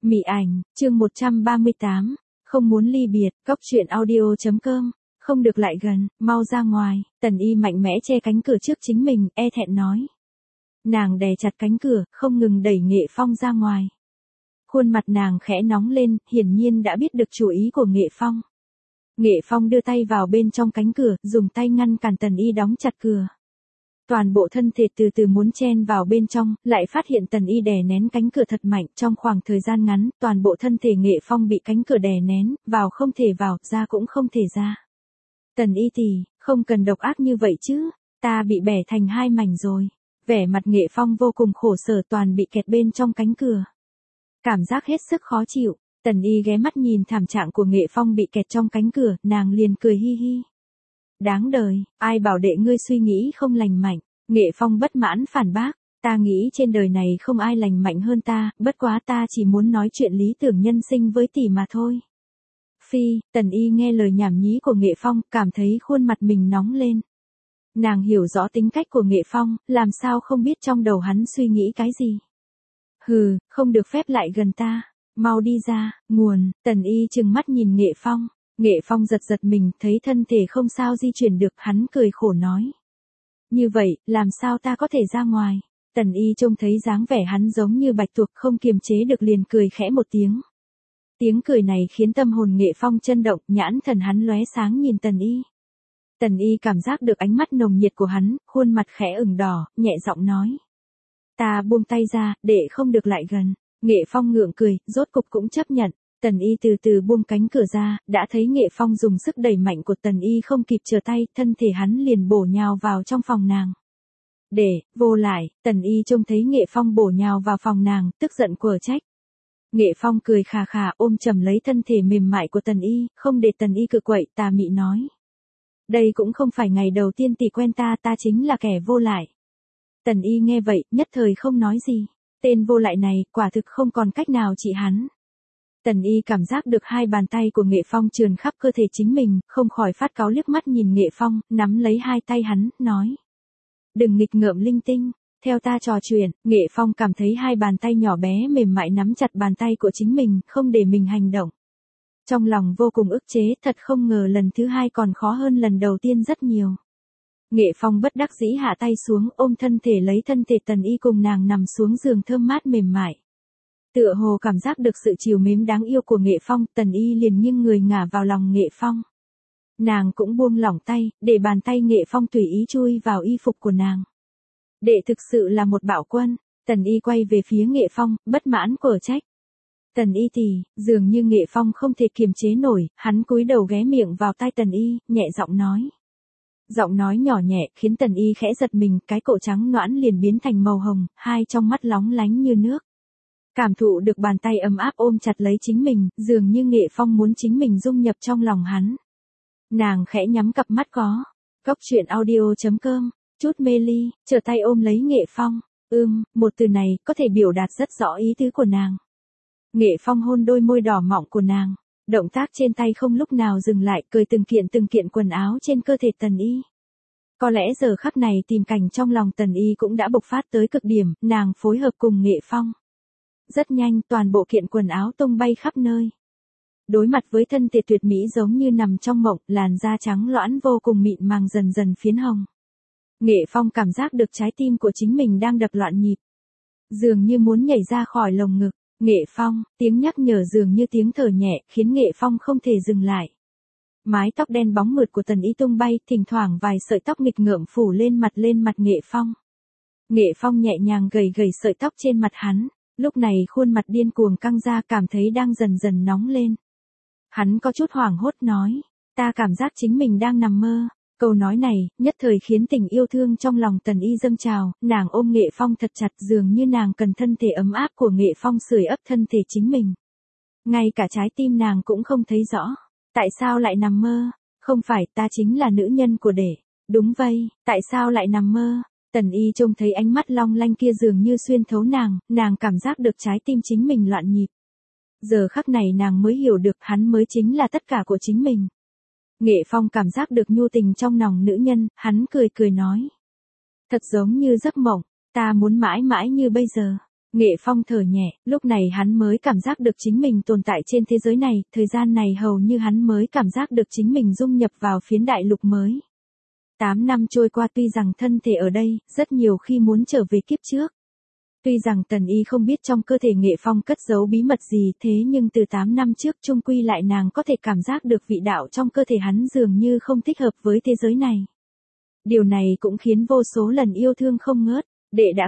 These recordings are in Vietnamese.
Mị ảnh, chương 138, không muốn ly biệt, cóc truyện audio.com, không được lại gần, mau ra ngoài, Tần Y mạnh mẽ che cánh cửa trước chính mình, e thẹn nói. Nàng đè chặt cánh cửa, không ngừng đẩy Nghệ Phong ra ngoài. Khuôn mặt nàng khẽ nóng lên, hiển nhiên đã biết được chủ ý của Nghệ Phong. Nghệ Phong đưa tay vào bên trong cánh cửa, dùng tay ngăn cản Tần Y đóng chặt cửa. Toàn bộ thân thể từ từ muốn chen vào bên trong, lại phát hiện Tần Y đè nén cánh cửa thật mạnh, trong khoảng thời gian ngắn, toàn bộ thân thể Nghệ Phong bị cánh cửa đè nén, vào không thể vào, ra cũng không thể ra. Tần Y tỷ, không cần độc ác như vậy chứ, ta bị bẻ thành hai mảnh rồi. Vẻ mặt Nghệ Phong vô cùng khổ sở, toàn bị kẹt bên trong cánh cửa. Cảm giác hết sức khó chịu, Tần Y ghé mắt nhìn thảm trạng của Nghệ Phong bị kẹt trong cánh cửa, nàng liền cười hi hi. Đáng đời, ai bảo đệ ngươi suy nghĩ không lành mạnh. Nghệ Phong bất mãn phản bác, ta nghĩ trên đời này không ai lành mạnh hơn ta, bất quá ta chỉ muốn nói chuyện lý tưởng nhân sinh với tỷ mà thôi. Phi, Tần Y nghe lời nhảm nhí của Nghệ Phong, cảm thấy khuôn mặt mình nóng lên. Nàng hiểu rõ tính cách của Nghệ Phong, làm sao không biết trong đầu hắn suy nghĩ cái gì. Hừ, không được phép lại gần ta, mau đi ra, nguồn, Tần Y trừng mắt nhìn Nghệ Phong. Nghệ Phong giật giật mình, thấy thân thể không sao di chuyển được, hắn cười khổ nói. Như vậy, làm sao ta có thể ra ngoài? Tần Y trông thấy dáng vẻ hắn giống như bạch tuộc, không kiềm chế được liền cười khẽ một tiếng. Tiếng cười này khiến tâm hồn Nghệ Phong chấn động, nhãn thần hắn lóe sáng nhìn Tần Y. Tần Y cảm giác được ánh mắt nồng nhiệt của hắn, khuôn mặt khẽ ửng đỏ, nhẹ giọng nói. Ta buông tay ra, để không được lại gần. Nghệ Phong ngượng cười, rốt cục cũng chấp nhận. Tần Y từ từ buông cánh cửa ra, đã thấy Nghệ Phong dùng sức đẩy mạnh của Tần Y không kịp trở tay, thân thể hắn liền bổ nhào vào trong phòng nàng. Vô lại, Tần Y trông thấy Nghệ Phong bổ nhào vào phòng nàng, tức giận quở trách. Nghệ Phong cười khà khà ôm chầm lấy thân thể mềm mại của Tần Y, không để Tần Y cự quậy, tà mị nói. Đây cũng không phải ngày đầu tiên tỷ quen ta, ta chính là kẻ vô lại. Tần Y nghe vậy, nhất thời không nói gì. Tên vô lại này, quả thực không còn cách nào trị hắn. Tần Y cảm giác được hai bàn tay của Nghệ Phong trườn khắp cơ thể chính mình, không khỏi phát cáu liếc mắt nhìn Nghệ Phong, nắm lấy hai tay hắn, nói. Đừng nghịch ngợm linh tinh, theo ta trò chuyện. Nghệ Phong cảm thấy hai bàn tay nhỏ bé mềm mại nắm chặt bàn tay của chính mình, không để mình hành động. Trong lòng vô cùng ức chế, thật không ngờ lần thứ hai còn khó hơn lần đầu tiên rất nhiều. Nghệ Phong bất đắc dĩ hạ tay xuống, ôm thân thể lấy thân thể Tần Y cùng nàng nằm xuống giường thơm mát mềm mại. Tựa hồ cảm giác được sự chiều mến đáng yêu của Nghệ Phong, Tần Y liền nghiêng người ngả vào lòng Nghệ Phong. Nàng cũng buông lỏng tay, để bàn tay Nghệ Phong tùy ý chui vào y phục của nàng. Đệ thực sự là một bạo quân. Tần Y quay về phía Nghệ Phong, bất mãn quở trách. Tần Y tỷ, dường như Nghệ Phong không thể kiềm chế nổi, hắn cúi đầu ghé miệng vào tai Tần Y, nhẹ giọng nói. Giọng nói nhỏ nhẹ, khiến Tần Y khẽ giật mình, cái cổ trắng nõn liền biến thành màu hồng, hai trong mắt lóng lánh như nước. Cảm thụ được bàn tay ấm áp ôm chặt lấy chính mình, dường như Nghệ Phong muốn chính mình dung nhập trong lòng hắn. Nàng khẽ nhắm cặp mắt có. Cóc truyện audio.com, chút mê ly, trở tay ôm lấy Nghệ Phong. Một từ này, có thể biểu đạt rất rõ ý tứ của nàng. Nghệ Phong hôn đôi môi đỏ mọng của nàng. Động tác trên tay không lúc nào dừng lại, cởi từng kiện quần áo trên cơ thể Tần Y. Có lẽ giờ khắc này tìm cảnh trong lòng Tần Y cũng đã bộc phát tới cực điểm, nàng phối hợp cùng Nghệ Phong. Rất nhanh, toàn bộ kiện quần áo tung bay khắp nơi. Đối mặt với thân thể tuyệt mỹ giống như nằm trong mộng, làn da trắng loãng vô cùng mịn màng dần dần phiến hồng. Nghệ Phong cảm giác được trái tim của chính mình đang đập loạn nhịp. Dường như muốn nhảy ra khỏi lồng ngực. Nghệ Phong, tiếng nhắc nhở dường như tiếng thở nhẹ, khiến Nghệ Phong không thể dừng lại. Mái tóc đen bóng mượt của Tần Y tung bay, thỉnh thoảng vài sợi tóc nghịch ngợm phủ lên mặt Nghệ Phong. Nghệ Phong nhẹ nhàng gầy sợi tóc trên mặt hắn, lúc này khuôn mặt điên cuồng căng ra, cảm thấy đang dần dần nóng lên. Hắn có chút hoảng hốt nói, ta cảm giác chính mình đang nằm mơ. Câu nói này, nhất thời khiến tình yêu thương trong lòng Tần Y dâng trào, nàng ôm Nghệ Phong thật chặt, dường như nàng cần thân thể ấm áp của Nghệ Phong sưởi ấm thân thể chính mình. Ngay cả trái tim nàng cũng không thấy rõ. Tại sao lại nằm mơ? Không phải, ta chính là nữ nhân của đệ. Đúng vậy, tại sao lại nằm mơ? Tần Y trông thấy ánh mắt long lanh kia dường như xuyên thấu nàng cảm giác được trái tim chính mình loạn nhịp. Giờ khắc này nàng mới hiểu được hắn mới chính là tất cả của chính mình. Nghệ Phong cảm giác được nhu tình trong lòng nữ nhân, hắn cười nói. Thật giống như giấc mộng, ta muốn mãi mãi như bây giờ. Nghệ Phong thở nhẹ, lúc này hắn mới cảm giác được chính mình tồn tại trên thế giới này, thời gian này hầu như hắn mới cảm giác được chính mình dung nhập vào phiến đại lục mới. 8 năm trôi qua tuy rằng thân thể ở đây, rất nhiều khi muốn trở về kiếp trước. Tuy rằng Tần Y không biết trong cơ thể Nghệ Phong cất giấu bí mật gì thế nhưng từ 8 năm trước chung quy lại nàng có thể cảm giác được vị đạo trong cơ thể hắn dường như không thích hợp với thế giới này. Điều này cũng khiến vô số lần yêu thương không ngớt. Đệ đã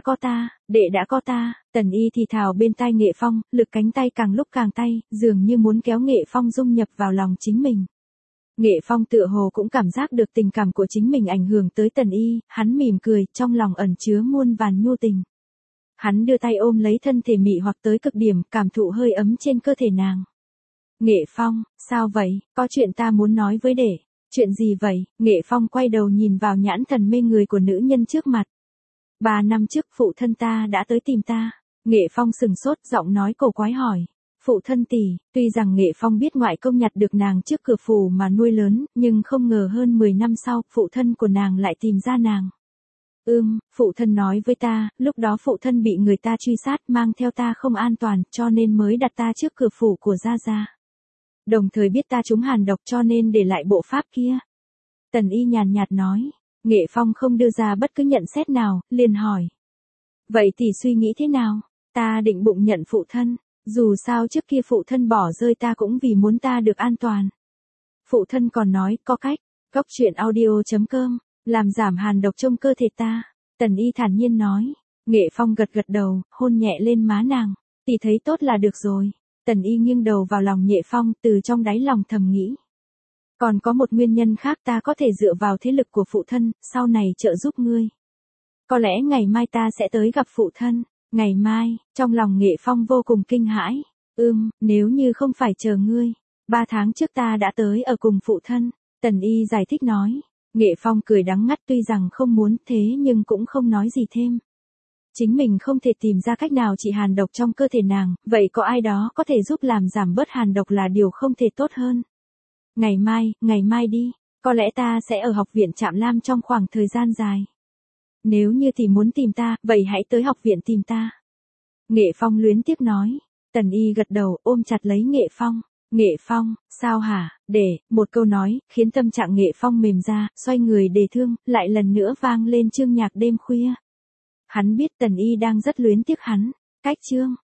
có ta, Tần Y thì thào bên tai Nghệ Phong, lực cánh tay càng lúc càng tay, dường như muốn kéo Nghệ Phong dung nhập vào lòng chính mình. Nghệ Phong tựa hồ cũng cảm giác được tình cảm của chính mình ảnh hưởng tới Tần Y, hắn mỉm cười, trong lòng ẩn chứa muôn vàn nhu tình. Hắn đưa tay ôm lấy thân thể mị hoặc tới cực điểm, cảm thụ hơi ấm trên cơ thể nàng. Nghệ Phong, sao vậy, có chuyện ta muốn nói với đệ. Chuyện gì vậy? Nghệ Phong quay đầu nhìn vào nhãn thần mê người của nữ nhân trước mặt. 3 năm trước phụ thân ta đã tới tìm ta. Nghệ Phong sừng sốt, giọng nói cổ quái hỏi. Phụ thân tỷ, tuy rằng Nghệ Phong biết ngoại công nhặt được nàng trước cửa phủ mà nuôi lớn, nhưng không ngờ hơn 10 năm sau, phụ thân của nàng lại tìm ra nàng. Phụ thân nói với ta, lúc đó phụ thân bị người ta truy sát mang theo ta không an toàn, cho nên mới đặt ta trước cửa phủ của Gia Gia. Đồng thời biết ta trúng hàn độc cho nên để lại bộ pháp kia. Tần Y nhàn nhạt nói. Nghệ Phong không đưa ra bất cứ nhận xét nào, liền hỏi. Vậy tỷ suy nghĩ thế nào? Ta định bụng nhận phụ thân, dù sao trước kia phụ thân bỏ rơi ta cũng vì muốn ta được an toàn. Phụ thân còn nói, có cách, Cóc truyện audio.com, làm giảm hàn độc trong cơ thể ta. Tần Y thản nhiên nói. Nghệ Phong gật gật đầu, hôn nhẹ lên má nàng. Tỷ thấy tốt là được rồi. Tần Y nghiêng đầu vào lòng Nghệ Phong, từ trong đáy lòng thầm nghĩ. Còn có một nguyên nhân khác, ta có thể dựa vào thế lực của phụ thân, sau này trợ giúp ngươi. Có lẽ ngày mai ta sẽ tới gặp phụ thân. Ngày mai, trong lòng Nghệ Phong vô cùng kinh hãi. Nếu như không phải chờ ngươi, 3 tháng trước ta đã tới ở cùng phụ thân. Tần Y giải thích nói. Nghệ Phong cười đắng ngắt, tuy rằng không muốn thế nhưng cũng không nói gì thêm. Chính mình không thể tìm ra cách nào trị hàn độc trong cơ thể nàng, vậy có ai đó có thể giúp làm giảm bớt hàn độc là điều không thể tốt hơn. Ngày mai đi, có lẽ ta sẽ ở học viện Trạm Lam trong khoảng thời gian dài. Nếu như tỷ muốn tìm ta, vậy hãy tới học viện tìm ta. Nghệ Phong luyến tiếc nói. Tần Y gật đầu, ôm chặt lấy Nghệ Phong. Nghệ Phong, sao hả, một câu nói, khiến tâm trạng Nghệ Phong mềm ra, xoay người đề thương, lại lần nữa vang lên chương nhạc đêm khuya. Hắn biết Tần Y đang rất luyến tiếc hắn. Cách chương